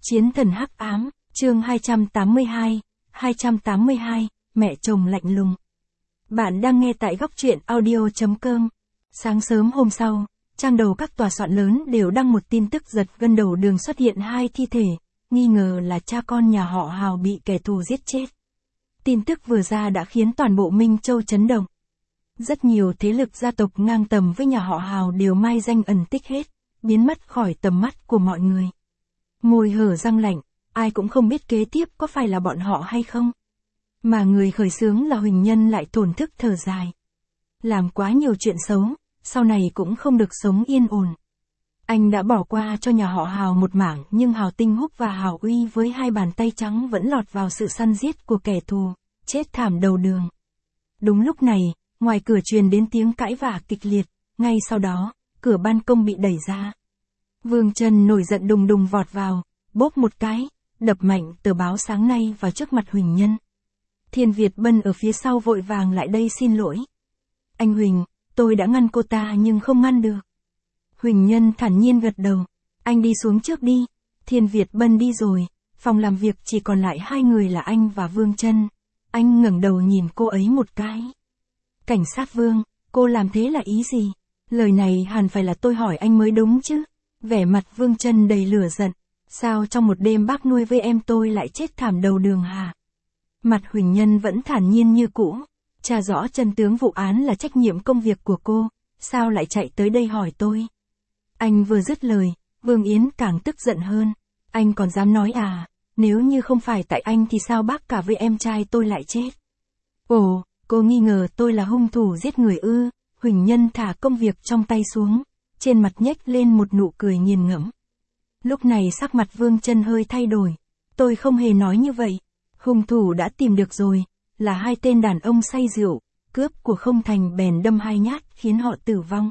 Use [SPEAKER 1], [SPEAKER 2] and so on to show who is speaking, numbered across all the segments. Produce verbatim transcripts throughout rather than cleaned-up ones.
[SPEAKER 1] Chiến thần hắc ám, chương hai trăm tám mươi hai, hai trăm tám mươi hai, mẹ chồng lạnh lùng. Bạn đang nghe tại góc truyện audio chấm com. Sáng sớm hôm sau, trang đầu các tòa soạn lớn đều đăng một tin tức giật gân đầu đường xuất hiện hai thi thể, nghi ngờ là cha con nhà họ Hào bị kẻ thù giết chết. Tin tức vừa ra đã khiến toàn bộ Minh Châu chấn động. Rất nhiều thế lực gia tộc ngang tầm với nhà họ Hào đều mai danh ẩn tích hết, biến mất khỏi tầm mắt của mọi người. Môi hở răng lạnh, ai cũng không biết kế tiếp có phải là bọn họ hay không. Mà người khởi xướng là Huỳnh Nhân lại thổn thức thở dài. Làm quá nhiều chuyện xấu, sau này cũng không được sống yên ổn. Anh đã bỏ qua cho nhà họ Hào một mảng, nhưng Hào Tinh Húc và Hào Uy với hai bàn tay trắng vẫn lọt vào sự săn giết của kẻ thù, chết thảm đầu đường. Đúng lúc này, ngoài cửa truyền đến tiếng cãi vã kịch liệt, ngay sau đó, cửa ban công bị đẩy ra. Vương Trân nổi giận đùng đùng vọt vào, bóp một cái, đập mạnh tờ báo sáng nay vào trước mặt Huỳnh Nhân. Thiên Việt Bân ở phía sau vội vàng lại đây xin lỗi. Anh Huỳnh, tôi đã ngăn cô ta nhưng không ngăn được. Huỳnh Nhân thản nhiên gật đầu, anh đi xuống trước đi. Thiên Việt Bân đi rồi, phòng làm việc chỉ còn lại hai người là anh và Vương Trân. Anh ngẩng đầu nhìn cô ấy một cái. Cảnh sát Vương, cô làm thế là ý gì? Lời này hẳn phải là tôi hỏi anh mới đúng chứ. Vẻ mặt Vương Trân đầy lửa giận. Sao trong một đêm bác nuôi với em tôi lại chết thảm đầu đường hả? Mặt Huỳnh Nhân vẫn thản nhiên như cũ. Tra rõ chân tướng vụ án là trách nhiệm công việc của cô, sao lại chạy tới đây hỏi tôi? Anh vừa dứt lời, Vương Yến càng tức giận hơn. Anh còn dám nói à, nếu như không phải tại anh thì sao bác cả với em trai tôi lại chết? Ồ, cô nghi ngờ tôi là hung thủ giết người ư? Huỳnh Nhân thả công việc trong tay xuống, trên mặt nhếch lên một nụ cười nghiền ngẫm. Lúc này sắc mặt Vương Trân hơi thay đổi. Tôi không hề nói như vậy. Hung thủ đã tìm được rồi, là hai tên đàn ông say rượu, cướp của không thành bèn đâm hai nhát khiến họ tử vong.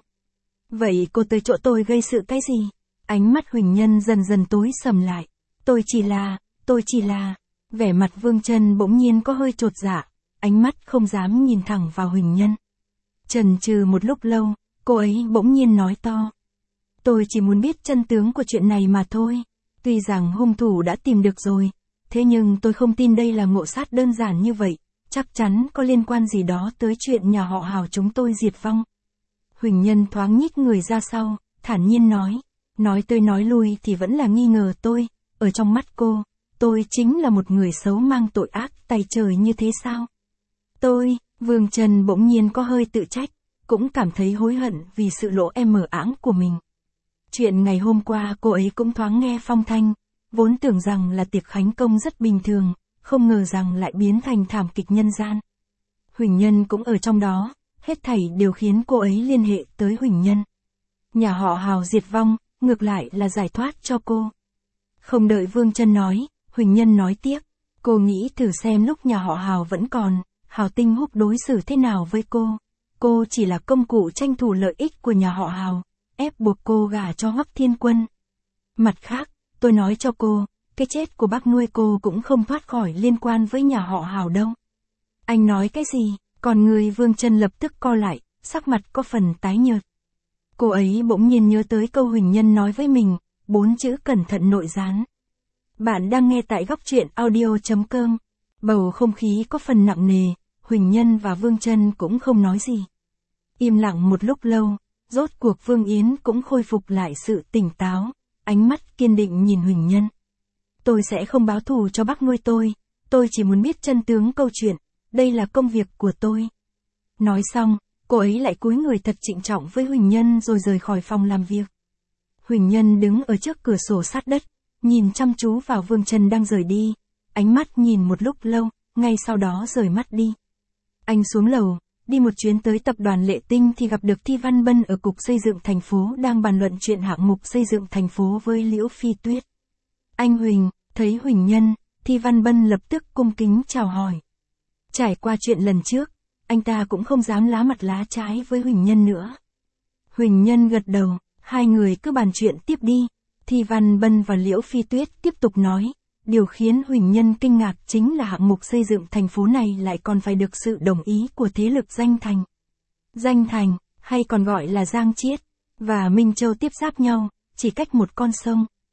[SPEAKER 1] Vậy cô tới chỗ tôi gây sự cái gì? Ánh mắt Huỳnh Nhân dần dần tối sầm lại. Tôi chỉ là, tôi chỉ là... Vẻ mặt Vương Trân bỗng nhiên có hơi chột dạ, ánh mắt không dám nhìn thẳng vào Huỳnh Nhân. Chần chừ một lúc lâu, cô ấy bỗng nhiên nói to. Tôi chỉ muốn biết chân tướng của chuyện này mà thôi. Tuy rằng hung thủ đã tìm được rồi, thế nhưng tôi không tin đây là ngộ sát đơn giản như vậy, chắc chắn có liên quan gì đó tới chuyện nhà họ Hào chúng tôi diệt vong. Huỳnh Nhân thoáng nhích người ra sau, thản nhiên nói. Nói tôi nói lui thì vẫn là nghi ngờ tôi, ở trong mắt cô, tôi chính là một người xấu mang tội ác tày trời như thế sao? Tôi, Vương Trân bỗng nhiên có hơi tự trách, cũng cảm thấy hối hận vì sự lỗ em mờ áng của mình. Chuyện ngày hôm qua cô ấy cũng thoáng nghe phong thanh, vốn tưởng rằng là tiệc khánh công rất bình thường, không ngờ rằng lại biến thành thảm kịch nhân gian. Huỳnh Nhân cũng ở trong đó, hết thảy đều khiến cô ấy liên hệ tới Huỳnh Nhân. Nhà họ Hào diệt vong, ngược lại là giải thoát cho cô. Không đợi Vương Trân nói, Huỳnh Nhân nói tiếp, cô nghĩ thử xem lúc nhà họ Hào vẫn còn, Hào Tinh Húc đối xử thế nào với cô. Cô chỉ là công cụ tranh thủ lợi ích của nhà họ Hào, ép buộc cô gả cho Hoắc Thiên Quân. Mặt khác, tôi nói cho cô, cái chết của bác nuôi cô cũng không thoát khỏi liên quan với nhà họ Hào đâu. Anh nói cái gì? Còn người Vương Trân lập tức co lại, sắc mặt có phần tái nhợt. Cô ấy bỗng nhiên nhớ tới câu Huỳnh Nhân nói với mình, bốn chữ cẩn thận nội gián. Bạn đang nghe tại góc truyện audio chấm com. Bầu không khí có phần nặng nề, Huỳnh Nhân và Vương Trân cũng không nói gì. Im lặng một lúc lâu, rốt cuộc Vương Yến cũng khôi phục lại sự tỉnh táo, ánh mắt kiên định nhìn Huỳnh Nhân. Tôi sẽ không báo thù cho bác nuôi tôi, tôi chỉ muốn biết chân tướng câu chuyện, đây là công việc của tôi. Nói xong, cô ấy lại cúi người thật trịnh trọng với Huỳnh Nhân rồi rời khỏi phòng làm việc. Huỳnh Nhân đứng ở trước cửa sổ sát đất, nhìn chăm chú vào Vương Trân đang rời đi, ánh mắt nhìn một lúc lâu, ngay sau đó rời mắt đi. Anh xuống lầu, đi một chuyến tới tập đoàn Lệ Tinh thì gặp được Thi Văn Bân ở cục xây dựng thành phố đang bàn luận chuyện hạng mục xây dựng thành phố với Liễu Phi Tuyết. Anh Huỳnh, thấy Huỳnh Nhân, Thi Văn Bân lập tức cung kính chào hỏi. Trải qua chuyện lần trước, anh ta cũng không dám lá mặt lá trái với Huỳnh Nhân nữa. Huỳnh Nhân gật đầu, hai người cứ bàn chuyện tiếp đi. Thi Văn Bân và Liễu Phi Tuyết tiếp tục nói. Điều khiến Huỳnh Nhân kinh ngạc chính là hạng mục xây dựng thành phố này lại còn phải được sự đồng ý của thế lực Danh Thành. Danh Thành, hay còn gọi là Giang Chiết, và Minh Châu tiếp giáp nhau, chỉ cách một con sông.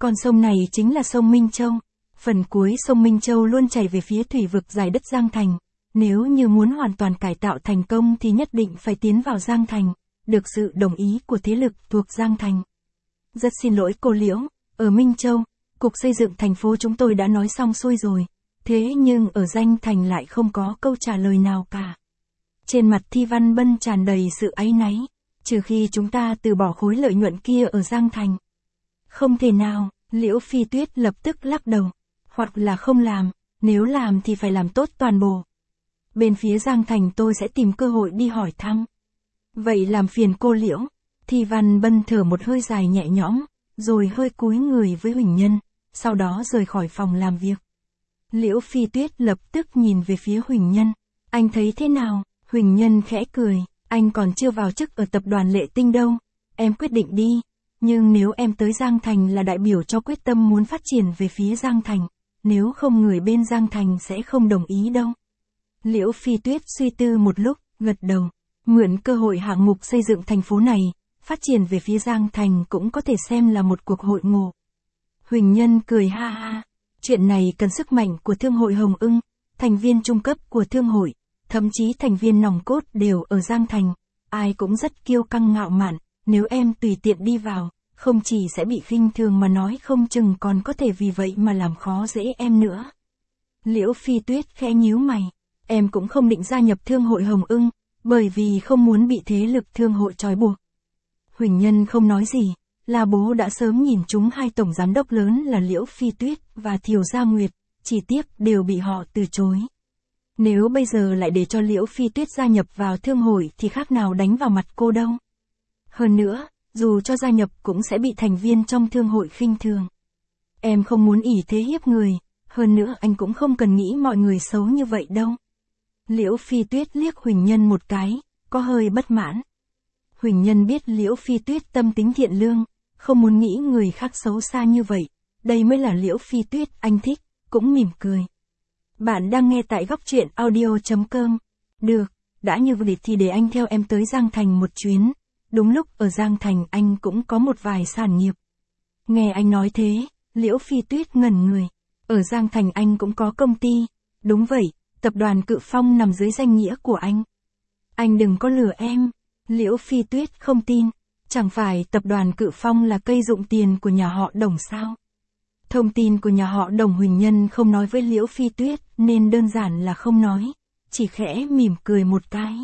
[SPEAKER 1] Con sông này chính là sông Minh Châu. Phần cuối sông Minh Châu luôn chảy về phía thủy vực dài đất Giang Thành. Nếu như muốn hoàn toàn cải tạo thành công thì nhất định phải tiến vào Giang Thành, được sự đồng ý của thế lực thuộc Giang Thành. Rất xin lỗi cô Liễu, ở Minh Châu, Cục Xây dựng thành phố chúng tôi đã nói xong xuôi rồi, thế nhưng ở Giang Thành lại không có câu trả lời nào cả. Trên mặt Thi Văn Bân tràn đầy sự áy náy, trừ khi chúng ta từ bỏ khối lợi nhuận kia ở Giang Thành. Không thể nào, Liễu Phi Tuyết lập tức lắc đầu, hoặc là không làm, nếu làm thì phải làm tốt toàn bộ. Bên phía Giang Thành tôi sẽ tìm cơ hội đi hỏi thăm. Vậy làm phiền cô Liễu. Thi Văn Bân thở một hơi dài nhẹ nhõm, rồi hơi cúi người với Huỳnh Nhân, sau đó rời khỏi phòng làm việc. Liễu Phi Tuyết lập tức nhìn về phía Huỳnh Nhân. Anh thấy thế nào? Huỳnh Nhân khẽ cười, anh còn chưa vào chức ở tập đoàn Lệ Tinh đâu. Em quyết định đi, nhưng nếu em tới Giang Thành là đại biểu cho quyết tâm muốn phát triển về phía Giang Thành, nếu không người bên Giang Thành sẽ không đồng ý đâu. Liễu Phi Tuyết suy tư một lúc, gật đầu. Mượn cơ hội hạng mục xây dựng thành phố này, phát triển về phía Giang Thành cũng có thể xem là một cuộc hội ngộ. Huỳnh Nhân cười ha ha. Chuyện này cần sức mạnh của Thương hội Hồng Ưng, thành viên trung cấp của Thương hội, thậm chí thành viên nòng cốt đều ở Giang Thành. Ai cũng rất kiêu căng ngạo mạn, nếu em tùy tiện đi vào, không chỉ sẽ bị khinh thường mà nói không chừng còn có thể vì vậy mà làm khó dễ em nữa. Liễu Phi Tuyết khẽ nhíu mày. Em cũng không định gia nhập Thương hội Hồng Ưng, bởi vì không muốn bị thế lực thương hội trói buộc. Huỳnh Nhân không nói gì, là bố đã sớm nhìn chúng hai tổng giám đốc lớn là Liễu Phi Tuyết và Thiều Gia Nguyệt, chỉ tiếc đều bị họ từ chối. Nếu bây giờ lại để cho Liễu Phi Tuyết gia nhập vào thương hội thì khác nào đánh vào mặt cô đâu. Hơn nữa, dù cho gia nhập cũng sẽ bị thành viên trong thương hội khinh thường. Em không muốn ỷ thế hiếp người, hơn nữa anh cũng không cần nghĩ mọi người xấu như vậy đâu. Liễu Phi Tuyết liếc Huỳnh Nhân một cái, có hơi bất mãn. Huỳnh Nhân biết Liễu Phi Tuyết tâm tính thiện lương, không muốn nghĩ người khác xấu xa như vậy, đây mới là Liễu Phi Tuyết anh thích, cũng mỉm cười. Bạn đang nghe tại góc truyện audio chấm com. Được, đã như vậy thì để anh theo em tới Giang Thành một chuyến, đúng lúc ở Giang Thành anh cũng có một vài sản nghiệp. Nghe anh nói thế, Liễu Phi Tuyết ngẩn người, ở Giang Thành anh cũng có công ty, đúng vậy. Tập đoàn Cự Phong nằm dưới danh nghĩa của anh. Anh đừng có lừa em. Liễu Phi Tuyết không tin. Chẳng phải tập đoàn Cự Phong là cây dụng tiền của nhà họ Đồng sao? Thông tin của nhà họ Đồng Huỳnh Nhân không nói với Liễu Phi Tuyết nên đơn giản là không nói. Chỉ khẽ mỉm cười một cái.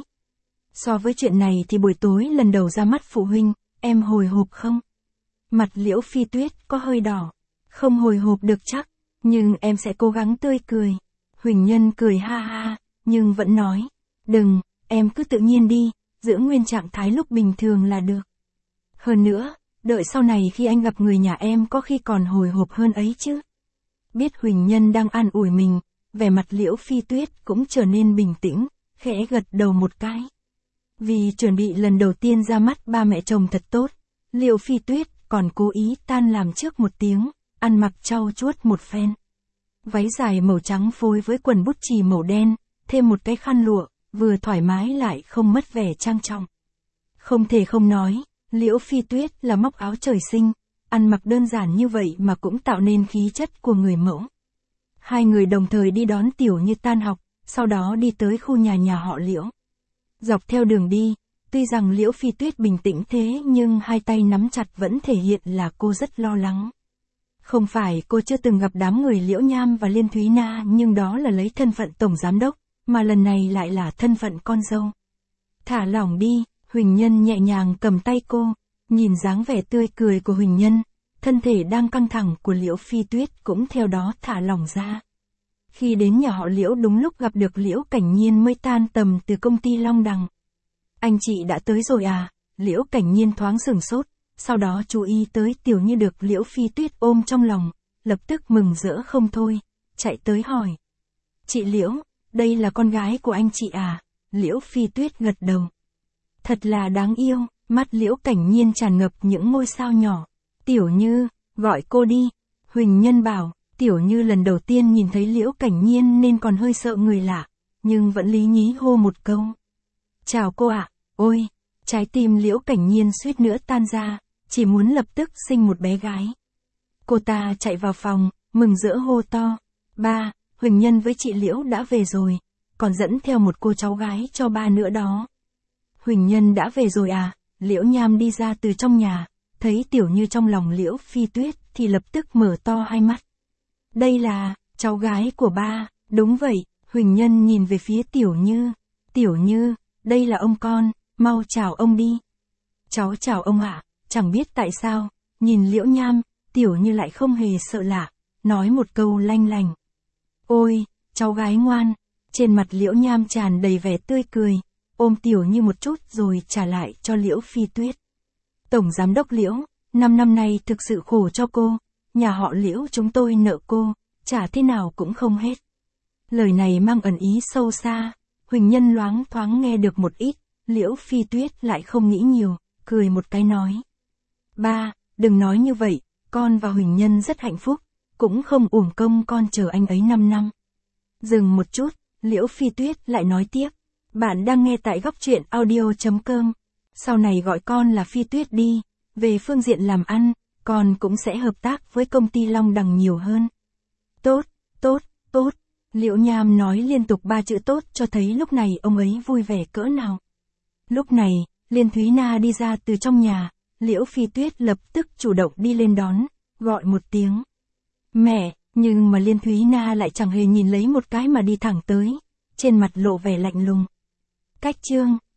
[SPEAKER 1] So với chuyện này thì buổi tối lần đầu ra mắt phụ huynh, em hồi hộp không? Mặt Liễu Phi Tuyết có hơi đỏ. Không hồi hộp được chắc, nhưng em sẽ cố gắng tươi cười. Huỳnh Nhân cười ha ha, nhưng vẫn nói, đừng, em cứ tự nhiên đi, giữ nguyên trạng thái lúc bình thường là được. Hơn nữa, đợi sau này khi anh gặp người nhà em có khi còn hồi hộp hơn ấy chứ. Biết Huỳnh Nhân đang an ủi mình, vẻ mặt Liễu Phi Tuyết cũng trở nên bình tĩnh, khẽ gật đầu một cái. Vì chuẩn bị lần đầu tiên ra mắt ba mẹ chồng thật tốt, Liễu Phi Tuyết còn cố ý tan làm trước một tiếng, ăn mặc trau chuốt một phen. Váy dài màu trắng phối với quần bút chì màu đen, thêm một cái khăn lụa, vừa thoải mái lại không mất vẻ trang trọng. Không thể không nói, Liễu Phi Tuyết là móc áo trời sinh, ăn mặc đơn giản như vậy mà cũng tạo nên khí chất của người mẫu. Hai người đồng thời đi đón Tiểu Như tan học, sau đó đi tới khu nhà nhà họ Liễu. Dọc theo đường đi, tuy rằng Liễu Phi Tuyết bình tĩnh thế nhưng hai tay nắm chặt vẫn thể hiện là cô rất lo lắng. Không phải cô chưa từng gặp đám người Liễu Nham và Liên Thúy Na nhưng đó là lấy thân phận tổng giám đốc, mà lần này lại là thân phận con dâu. Thả lỏng đi, Huỳnh Nhân nhẹ nhàng cầm tay cô, nhìn dáng vẻ tươi cười của Huỳnh Nhân, thân thể đang căng thẳng của Liễu Phi Tuyết cũng theo đó thả lỏng ra. Khi đến nhà họ Liễu đúng lúc gặp được Liễu Cảnh Nhiên mới tan tầm từ công ty Long Đằng. Anh chị đã tới rồi à? Liễu Cảnh Nhiên thoáng sửng sốt. Sau đó chú ý tới Tiểu Như được Liễu Phi Tuyết ôm trong lòng, lập tức mừng rỡ không thôi, chạy tới hỏi. Chị Liễu, đây là con gái của anh chị à? Liễu Phi Tuyết gật đầu. Thật là đáng yêu, mắt Liễu Cảnh Nhiên tràn ngập những ngôi sao nhỏ. Tiểu Như, gọi cô đi. Huỳnh Nhân bảo, Tiểu Như lần đầu tiên nhìn thấy Liễu Cảnh Nhiên nên còn hơi sợ người lạ, nhưng vẫn lý nhí hô một câu. Chào cô ạ, ôi, trái tim Liễu Cảnh Nhiên suýt nữa tan ra. Chỉ muốn lập tức sinh một bé gái. Cô ta chạy vào phòng, mừng rỡ hô to. Ba, Huỳnh Nhân với chị Liễu đã về rồi, còn dẫn theo một cô cháu gái cho ba nữa đó. Huỳnh Nhân đã về rồi à? Liễu Nham đi ra từ trong nhà, thấy Tiểu Như trong lòng Liễu Phi Tuyết thì lập tức mở to hai mắt. Đây là, cháu gái của ba, đúng vậy, Huỳnh Nhân nhìn về phía Tiểu Như. Tiểu Như, đây là ông con, mau chào ông đi. Cháu chào ông ạ, chẳng biết tại sao, nhìn Liễu Nham, Tiểu Như lại không hề sợ lạ, nói một câu lanh lành. Ôi, cháu gái ngoan, trên mặt Liễu Nham tràn đầy vẻ tươi cười, ôm Tiểu Như một chút rồi trả lại cho Liễu Phi Tuyết. Tổng giám đốc Liễu, năm năm nay thực sự khổ cho cô, nhà họ Liễu chúng tôi nợ cô, trả thế nào cũng không hết. Lời này mang ẩn ý sâu xa, Huỳnh Nhân loáng thoáng nghe được một ít, Liễu Phi Tuyết lại không nghĩ nhiều, cười một cái nói. Ba, đừng nói như vậy, con và Huỳnh Nhân rất hạnh phúc, cũng không uổng công con chờ anh ấy năm năm. Dừng một chút, Liễu Phi Tuyết lại nói tiếp. Bạn đang nghe tại góc truyện audio chấm com. Sau này gọi con là Phi Tuyết đi, về phương diện làm ăn, con cũng sẽ hợp tác với công ty Long Đằng nhiều hơn. Tốt, tốt, tốt. Liễu Nham nói liên tục ba chữ tốt cho thấy lúc này ông ấy vui vẻ cỡ nào. Lúc này, Liên Thúy Na đi ra từ trong nhà, Liễu Phi Tuyết lập tức chủ động đi lên đón, gọi một tiếng. Mẹ, nhưng mà Liên Thúy Na lại chẳng hề nhìn lấy một cái mà đi thẳng tới, trên mặt lộ vẻ lạnh lùng. Cách chương